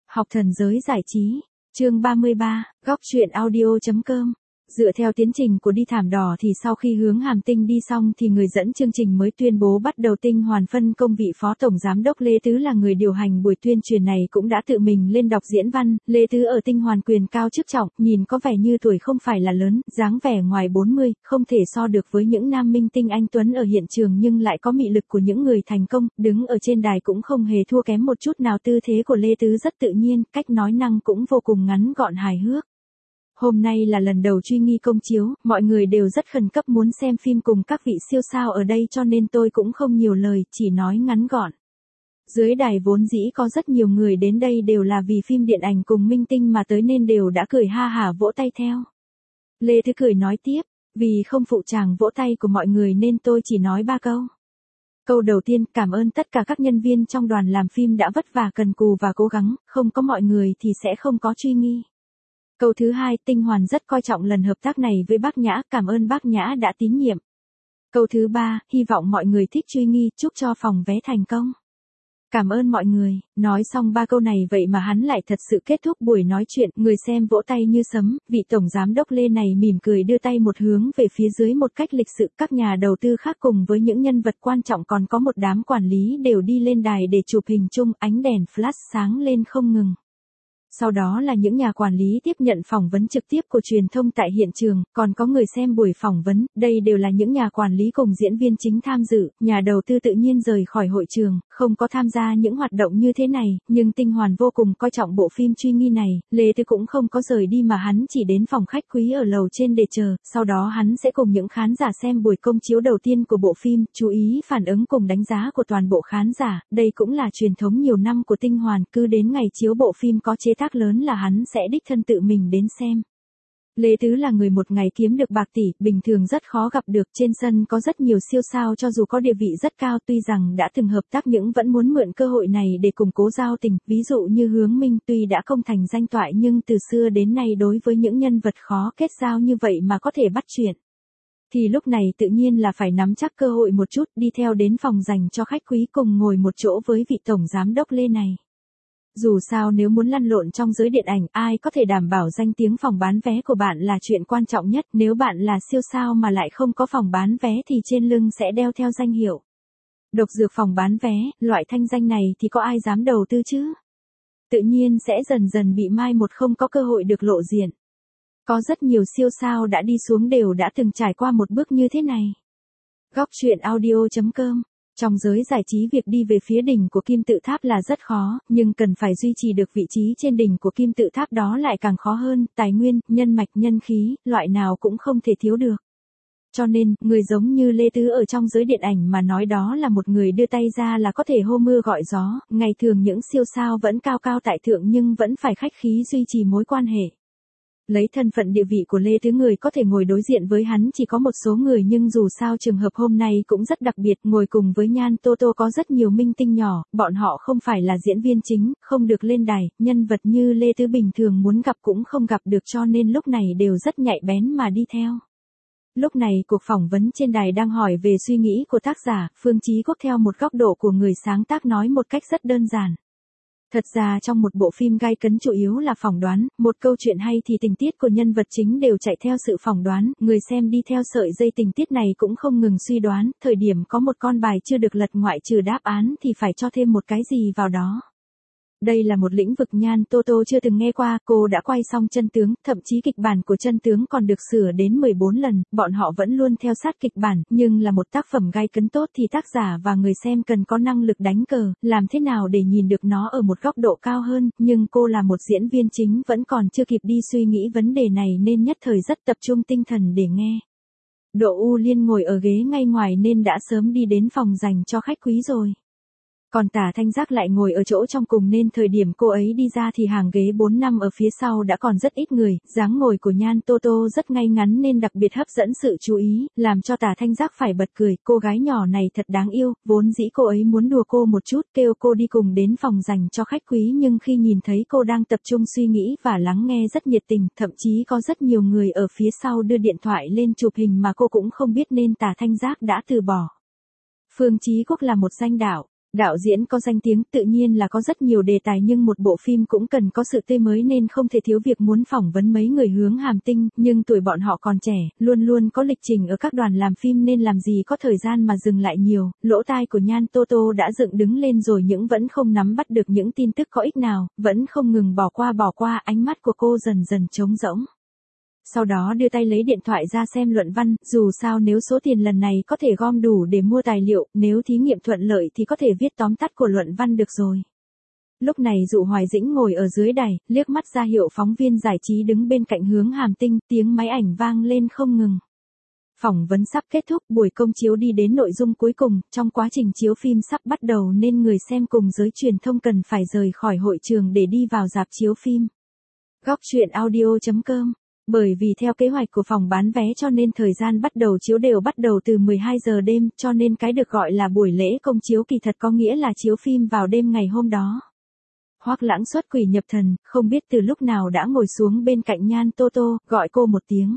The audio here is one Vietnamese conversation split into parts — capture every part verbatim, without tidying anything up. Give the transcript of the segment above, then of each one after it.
Học thần giới giải trí, chương ba mươi ba, góc truyện audio.com. Dựa theo tiến trình của đi thảm đỏ thì sau khi hướng hàm tinh đi xong thì người dẫn chương trình mới tuyên bố bắt đầu tinh hoàn phân công. Vị phó tổng giám đốc Lê Tứ là người điều hành buổi tuyên truyền này cũng đã tự mình lên đọc diễn văn. Lê Tứ ở tinh hoàn quyền cao chức trọng, nhìn có vẻ như tuổi không phải là lớn, dáng vẻ ngoài bốn mươi, không thể so được với những nam minh tinh anh tuấn ở hiện trường nhưng lại có mị lực của những người thành công, đứng ở trên đài cũng không hề thua kém một chút nào. Tư thế của Lê Tứ rất tự nhiên, cách nói năng cũng vô cùng ngắn gọn hài hước. Hôm nay là lần đầu truy nghi công chiếu, mọi người đều rất khẩn cấp muốn xem phim cùng các vị siêu sao ở đây cho nên tôi cũng không nhiều lời, chỉ nói ngắn gọn. Dưới đài vốn dĩ có rất nhiều người đến đây đều là vì phim điện ảnh cùng minh tinh mà tới nên đều đã cười ha hả vỗ tay theo. Lê Thứ cười nói tiếp, vì không phụ tràng vỗ tay của mọi người nên tôi chỉ nói ba câu. Câu đầu tiên, cảm ơn tất cả các nhân viên trong đoàn làm phim đã vất vả cần cù và cố gắng, không có mọi người thì sẽ không có truy nghi. Câu thứ hai, tinh hoàn rất coi trọng lần hợp tác này với bác Nhã, cảm ơn bác Nhã đã tín nhiệm. Câu thứ ba, hy vọng mọi người thích truy nghi, chúc cho phòng vé thành công. Cảm ơn mọi người. Nói xong ba câu này vậy mà hắn lại thật sự kết thúc buổi nói chuyện, người xem vỗ tay như sấm. Vị tổng giám đốc Lê này mỉm cười đưa tay một hướng về phía dưới một cách lịch sự. Các nhà đầu tư khác cùng với những nhân vật quan trọng còn có một đám quản lý đều đi lên đài để chụp hình chung, ánh đèn flash sáng lên không ngừng. Sau đó là những nhà quản lý tiếp nhận phỏng vấn trực tiếp của truyền thông tại hiện trường, còn có người xem buổi phỏng vấn, đây đều là những nhà quản lý cùng diễn viên chính tham dự, nhà đầu tư tự nhiên rời khỏi hội trường, không có tham gia những hoạt động như thế này, nhưng tinh hoàn vô cùng coi trọng bộ phim truy nghi này, Lê Tư cũng không có rời đi mà hắn chỉ đến phòng khách quý ở lầu trên để chờ, sau đó hắn sẽ cùng những khán giả xem buổi công chiếu đầu tiên của bộ phim, chú ý phản ứng cùng đánh giá của toàn bộ khán giả, đây cũng là truyền thống nhiều năm của tinh hoàn, cứ đến ngày chiếu bộ phim có chế tác lớn là hắn sẽ đích thân tự mình đến xem. Lê Tứ là người một ngày kiếm được bạc tỷ, bình thường rất khó gặp được, trên sân có rất nhiều siêu sao cho dù có địa vị rất cao tuy rằng đã từng hợp tác nhưng vẫn muốn mượn cơ hội này để củng cố giao tình, ví dụ như Hướng Minh tuy đã không thành danh toại nhưng từ xưa đến nay đối với những nhân vật khó kết giao như vậy mà có thể bắt chuyện. Thì lúc này tự nhiên là phải nắm chắc cơ hội một chút, đi theo đến phòng dành cho khách quý cùng ngồi một chỗ với vị tổng giám đốc Lê này. Dù sao nếu muốn lăn lộn trong giới điện ảnh, ai có thể đảm bảo danh tiếng phòng bán vé của bạn là chuyện quan trọng nhất, nếu bạn là siêu sao mà lại không có phòng bán vé thì trên lưng sẽ đeo theo danh hiệu độc dược phòng bán vé, loại thanh danh này thì có ai dám đầu tư chứ? Tự nhiên sẽ dần dần bị mai một, không có cơ hội được lộ diện. Có rất nhiều siêu sao đã đi xuống đều đã từng trải qua một bước như thế này. Góc truyện audio.com. Trong giới giải trí việc đi về phía đỉnh của kim tự tháp là rất khó, nhưng cần phải duy trì được vị trí trên đỉnh của kim tự tháp đó lại càng khó hơn, tài nguyên, nhân mạch, nhân khí, loại nào cũng không thể thiếu được. Cho nên, người giống như Lê Tứ ở trong giới điện ảnh mà nói đó là một người đưa tay ra là có thể hô mưa gọi gió, ngày thường những siêu sao vẫn cao cao tại thượng nhưng vẫn phải khách khí duy trì mối quan hệ. Lấy thân phận địa vị của Lê Tứ, người có thể ngồi đối diện với hắn chỉ có một số người nhưng dù sao trường hợp hôm nay cũng rất đặc biệt, ngồi cùng với Nhan Tô Tô có rất nhiều minh tinh nhỏ, bọn họ không phải là diễn viên chính, không được lên đài, nhân vật như Lê Tứ bình thường muốn gặp cũng không gặp được cho nên lúc này đều rất nhạy bén mà đi theo. Lúc này cuộc phỏng vấn trên đài đang hỏi về suy nghĩ của tác giả, Phương Chí Quốc theo một góc độ của người sáng tác nói một cách rất đơn giản. Thật ra trong một bộ phim gay cấn chủ yếu là phỏng đoán, một câu chuyện hay thì tình tiết của nhân vật chính đều chạy theo sự phỏng đoán, người xem đi theo sợi dây tình tiết này cũng không ngừng suy đoán, thời điểm có một con bài chưa được lật ngoại trừ đáp án thì phải cho thêm một cái gì vào đó. Đây là một lĩnh vực Nhan Tô Tô chưa từng nghe qua, cô đã quay xong Chân Tướng, thậm chí kịch bản của Chân Tướng còn được sửa đến mười bốn lần, bọn họ vẫn luôn theo sát kịch bản, nhưng là một tác phẩm gay cấn tốt thì tác giả và người xem cần có năng lực đánh cờ, làm thế nào để nhìn được nó ở một góc độ cao hơn, nhưng cô là một diễn viên chính vẫn còn chưa kịp đi suy nghĩ vấn đề này nên nhất thời rất tập trung tinh thần để nghe. Đỗ U Liên ngồi ở ghế ngay ngoài nên đã sớm đi đến phòng dành cho khách quý rồi. Còn Tả Thanh Giác lại ngồi ở chỗ trong cùng nên thời điểm cô ấy đi ra thì hàng ghế bốn năm ở phía sau đã còn rất ít người, dáng ngồi của Nhan Tô Tô rất ngay ngắn nên đặc biệt hấp dẫn sự chú ý, làm cho Tả Thanh Giác phải bật cười, cô gái nhỏ này thật đáng yêu, vốn dĩ cô ấy muốn đùa cô một chút, kêu cô đi cùng đến phòng dành cho khách quý nhưng khi nhìn thấy cô đang tập trung suy nghĩ và lắng nghe rất nhiệt tình, thậm chí có rất nhiều người ở phía sau đưa điện thoại lên chụp hình mà cô cũng không biết nên Tả Thanh Giác đã từ bỏ. Phương Chí Quốc là một danh đạo. Đạo diễn có danh tiếng tự nhiên là có rất nhiều đề tài nhưng một bộ phim cũng cần có sự tươi mới nên không thể thiếu việc muốn phỏng vấn mấy người hướng hàm tinh, nhưng tuổi bọn họ còn trẻ, luôn luôn có lịch trình ở các đoàn làm phim nên làm gì có thời gian mà dừng lại nhiều, lỗ tai của Nhan Tô Tô đã dựng đứng lên rồi nhưng vẫn không nắm bắt được những tin tức có ích nào, vẫn không ngừng bỏ qua bỏ qua, ánh mắt của cô dần dần trống rỗng. Sau đó đưa tay lấy điện thoại ra xem luận văn, dù sao nếu số tiền lần này có thể gom đủ để mua tài liệu, nếu thí nghiệm thuận lợi thì có thể viết tóm tắt của luận văn được rồi. Lúc này Dụ Hoài Dĩnh ngồi ở dưới đài, liếc mắt ra hiệu phóng viên giải trí đứng bên cạnh hướng hàm tinh, tiếng máy ảnh vang lên không ngừng. Phỏng vấn sắp kết thúc, buổi công chiếu đi đến nội dung cuối cùng, trong quá trình chiếu phim sắp bắt đầu nên người xem cùng giới truyền thông cần phải rời khỏi hội trường để đi vào rạp chiếu phim. Góc truyện audio chấm com. Bởi vì theo kế hoạch của phòng bán vé cho nên thời gian bắt đầu chiếu đều bắt đầu từ mười hai giờ đêm, cho nên cái được gọi là buổi lễ công chiếu kỳ thật có nghĩa là chiếu phim vào đêm ngày hôm đó. Hoắc Lãng xuất quỷ nhập thần, không biết từ lúc nào đã ngồi xuống bên cạnh Nhan Tô Tô, gọi cô một tiếng.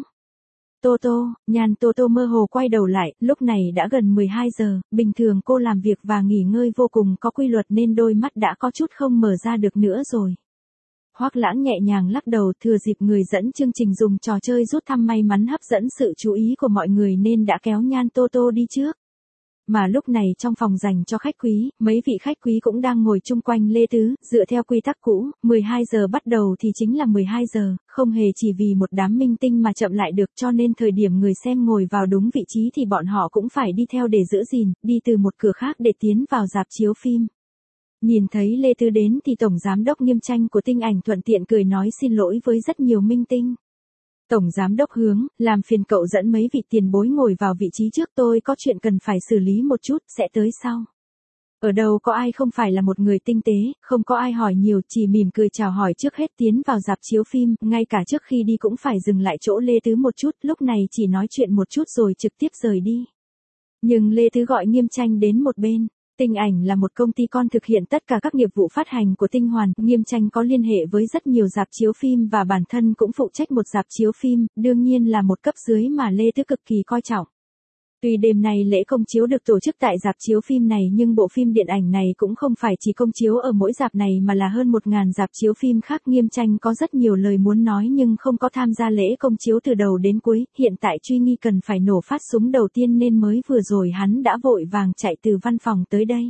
Tô Tô, Nhan Tô Tô mơ hồ quay đầu lại, lúc này đã gần mười hai giờ, bình thường cô làm việc và nghỉ ngơi vô cùng có quy luật nên đôi mắt đã có chút không mở ra được nữa rồi. Hoắc Lãng nhẹ nhàng lắc đầu, thừa dịp người dẫn chương trình dùng trò chơi rút thăm may mắn hấp dẫn sự chú ý của mọi người nên đã kéo Nhan Tô Tô đi trước. Mà lúc này trong phòng dành cho khách quý, mấy vị khách quý cũng đang ngồi chung quanh Lê Tứ, dựa theo quy tắc cũ, mười hai giờ bắt đầu thì chính là mười hai giờ, không hề chỉ vì một đám minh tinh mà chậm lại được, cho nên thời điểm người xem ngồi vào đúng vị trí thì bọn họ cũng phải đi theo để giữ gìn, đi từ một cửa khác để tiến vào rạp chiếu phim. Nhìn thấy Lê Tứ đến thì Tổng Giám đốc Nghiêm Tranh của Tinh Ảnh thuận tiện cười nói xin lỗi với rất nhiều minh tinh. Tổng Giám đốc Hướng, làm phiền cậu dẫn mấy vị tiền bối ngồi vào vị trí trước, tôi có chuyện cần phải xử lý một chút, sẽ tới sau. Ở đâu có ai không phải là một người tinh tế, không có ai hỏi nhiều, chỉ mỉm cười chào hỏi trước hết tiến vào rạp chiếu phim, ngay cả trước khi đi cũng phải dừng lại chỗ Lê Tứ một chút, lúc này chỉ nói chuyện một chút rồi trực tiếp rời đi. Nhưng Lê Tứ gọi Nghiêm Tranh đến một bên. Tinh Ảnh là một công ty con thực hiện tất cả các nghiệp vụ phát hành của Tinh Hoàn, Nghiêm Tranh có liên hệ với rất nhiều rạp chiếu phim và bản thân cũng phụ trách một rạp chiếu phim, đương nhiên là một cấp dưới mà Lê Tứ cực kỳ coi trọng. Tuy đêm nay lễ công chiếu được tổ chức tại rạp chiếu phim này nhưng bộ phim điện ảnh này cũng không phải chỉ công chiếu ở mỗi rạp này mà là hơn một ngàn rạp chiếu phim khác. Nghiêm Tranh có rất nhiều lời muốn nói nhưng không có tham gia lễ công chiếu từ đầu đến cuối, hiện tại Truy Nghi cần phải nổ phát súng đầu tiên nên mới vừa rồi hắn đã vội vàng chạy từ văn phòng tới đây.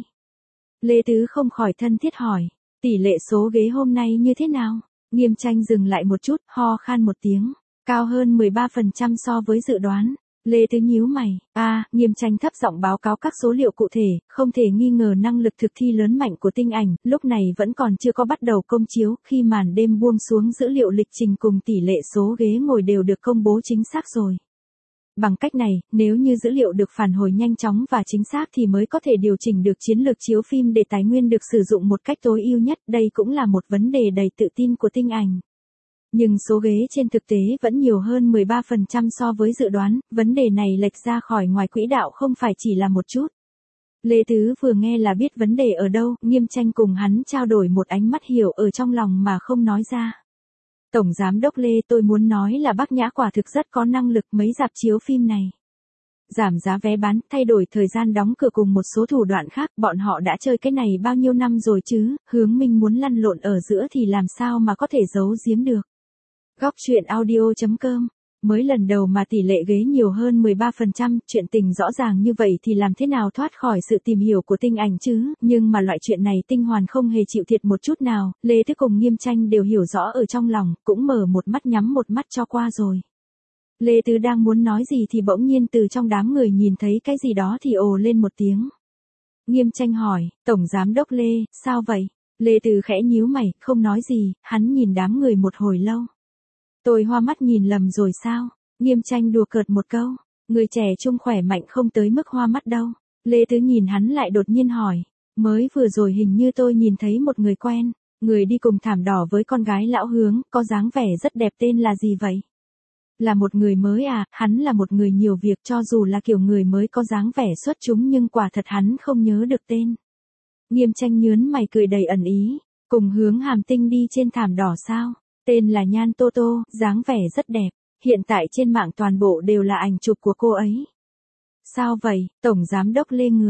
Lê Tứ không khỏi thân thiết hỏi, tỷ lệ số ghế hôm nay như thế nào? Nghiêm Tranh dừng lại một chút, ho khan một tiếng, cao hơn mười ba phần trăm so với dự đoán. Lê Tứ nhíu mày, a, à, Nghiêm Tranh thấp giọng báo cáo các số liệu cụ thể, không thể nghi ngờ năng lực thực thi lớn mạnh của Tinh Ảnh, lúc này vẫn còn chưa có bắt đầu công chiếu, khi màn đêm buông xuống dữ liệu lịch trình cùng tỷ lệ số ghế ngồi đều được công bố chính xác rồi. Bằng cách này, nếu như dữ liệu được phản hồi nhanh chóng và chính xác thì mới có thể điều chỉnh được chiến lược chiếu phim để tài nguyên được sử dụng một cách tối ưu nhất, đây cũng là một vấn đề đầy tự tin của Tinh Ảnh. Nhưng số ghế trên thực tế vẫn nhiều hơn mười ba phần trăm so với dự đoán, vấn đề này lệch ra khỏi ngoài quỹ đạo không phải chỉ là một chút. Lê Tứ vừa nghe là biết vấn đề ở đâu, Nghiêm Tranh cùng hắn trao đổi một ánh mắt hiểu ở trong lòng mà không nói ra. Tổng Giám đốc Lê, tôi muốn nói là bác Nhã quả thực rất có năng lực mấy rạp chiếu phim này. Giảm giá vé bán, thay đổi thời gian đóng cửa cùng một số thủ đoạn khác, bọn họ đã chơi cái này bao nhiêu năm rồi chứ, Hướng Minh muốn lăn lộn ở giữa thì làm sao mà có thể giấu giếm được. Góc truyện audio chấm com. Mới lần đầu mà tỷ lệ ghế nhiều hơn mười ba phần trăm, chuyện tình rõ ràng như vậy thì làm thế nào thoát khỏi sự tìm hiểu của Tinh Ảnh chứ, nhưng mà loại chuyện này Tinh Hoàn không hề chịu thiệt một chút nào, Lê Tứ cùng Nghiêm Tranh đều hiểu rõ ở trong lòng, cũng mở một mắt nhắm một mắt cho qua rồi. Lê Tứ đang muốn nói gì thì bỗng nhiên từ trong đám người nhìn thấy cái gì đó thì ồ lên một tiếng. Nghiêm Tranh hỏi, Tổng Giám đốc Lê, sao vậy? Lê Tứ khẽ nhíu mày, không nói gì, hắn nhìn đám người một hồi lâu. Tôi hoa mắt nhìn lầm rồi sao? Nghiêm Tranh đùa cợt một câu, người trẻ trung khỏe mạnh không tới mức hoa mắt đâu. Lê Tứ nhìn hắn lại đột nhiên hỏi, mới vừa rồi hình như tôi nhìn thấy một người quen, người đi cùng thảm đỏ với con gái lão Hướng, có dáng vẻ rất đẹp, tên là gì vậy? Là một người mới à? Hắn là một người nhiều việc, cho dù là kiểu người mới có dáng vẻ xuất chúng nhưng quả thật hắn không nhớ được tên. Nghiêm Tranh nhớn mày cười đầy ẩn ý, cùng Hướng Hàm Tinh đi trên thảm đỏ sao? Tên là Nhan Tô Tô, dáng vẻ rất đẹp, hiện tại trên mạng toàn bộ đều là ảnh chụp của cô ấy. Sao vậy? Tổng Giám đốc Lê người.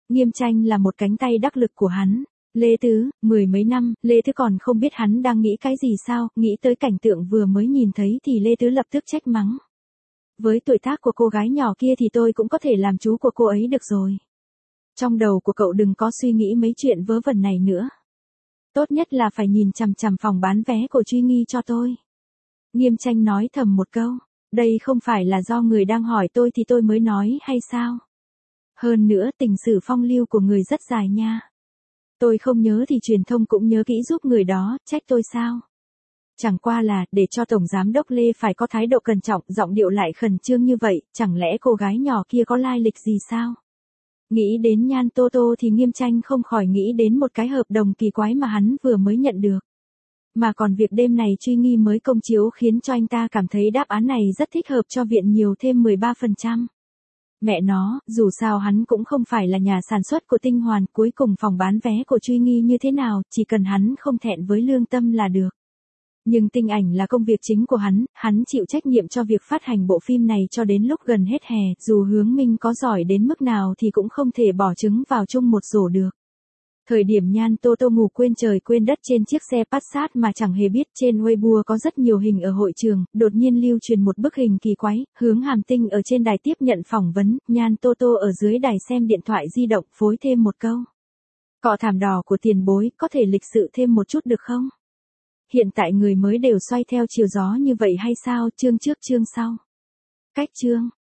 Nghiêm Tranh là một cánh tay đắc lực của hắn. Lê Tứ, mười mấy năm, Lê Tứ còn không biết hắn đang nghĩ cái gì sao, nghĩ tới cảnh tượng vừa mới nhìn thấy thì Lê Tứ lập tức trách mắng. Với tuổi tác của cô gái nhỏ kia thì tôi cũng có thể làm chú của cô ấy được rồi. Trong đầu của cậu đừng có suy nghĩ mấy chuyện vớ vẩn này nữa. Tốt nhất là phải nhìn chằm chằm phòng bán vé của Truy Nghi cho tôi. Nghiêm Tranh nói thầm một câu, đây không phải là do người đang hỏi tôi thì tôi mới nói hay sao? Hơn nữa tình sử phong lưu của người rất dài nha. Tôi không nhớ thì truyền thông cũng nhớ kỹ giúp người đó, trách tôi sao? Chẳng qua là, để cho Tổng Giám đốc Lê phải có thái độ cẩn trọng, giọng điệu lại khẩn trương như vậy, chẳng lẽ cô gái nhỏ kia có lai lịch gì sao? Nghĩ đến Nhan Tô Tô thì Nghiêm Tranh không khỏi nghĩ đến một cái hợp đồng kỳ quái mà hắn vừa mới nhận được. Mà còn việc đêm này Truy Nghi mới công chiếu khiến cho anh ta cảm thấy đáp án này rất thích hợp cho viện nhiều thêm mười ba phần trăm. Mẹ nó, dù sao hắn cũng không phải là nhà sản xuất của Tinh Hoàn, cuối cùng phòng bán vé của Truy Nghi như thế nào, chỉ cần hắn không thẹn với lương tâm là được. Nhưng tinh ảnh là công việc chính của hắn, hắn chịu trách nhiệm cho việc phát hành bộ phim này cho đến lúc gần hết hè, dù Hướng Minh có giỏi đến mức nào thì cũng không thể bỏ trứng vào chung một rổ được. Thời điểm Nhan Tô Tô ngủ quên trời quên đất trên chiếc xe Passat mà chẳng hề biết trên Weibo có rất nhiều hình ở hội trường, đột nhiên lưu truyền một bức hình kỳ quái, Hướng Hàm Tinh ở trên đài tiếp nhận phỏng vấn, Nhan Tô Tô ở dưới đài xem điện thoại di động, phối thêm một câu. Cọ thảm đỏ của tiền bối, có thể lịch sự thêm một chút được không? Hiện tại người mới đều xoay theo chiều gió như vậy hay sao, chương trước chương sau. Cách chương.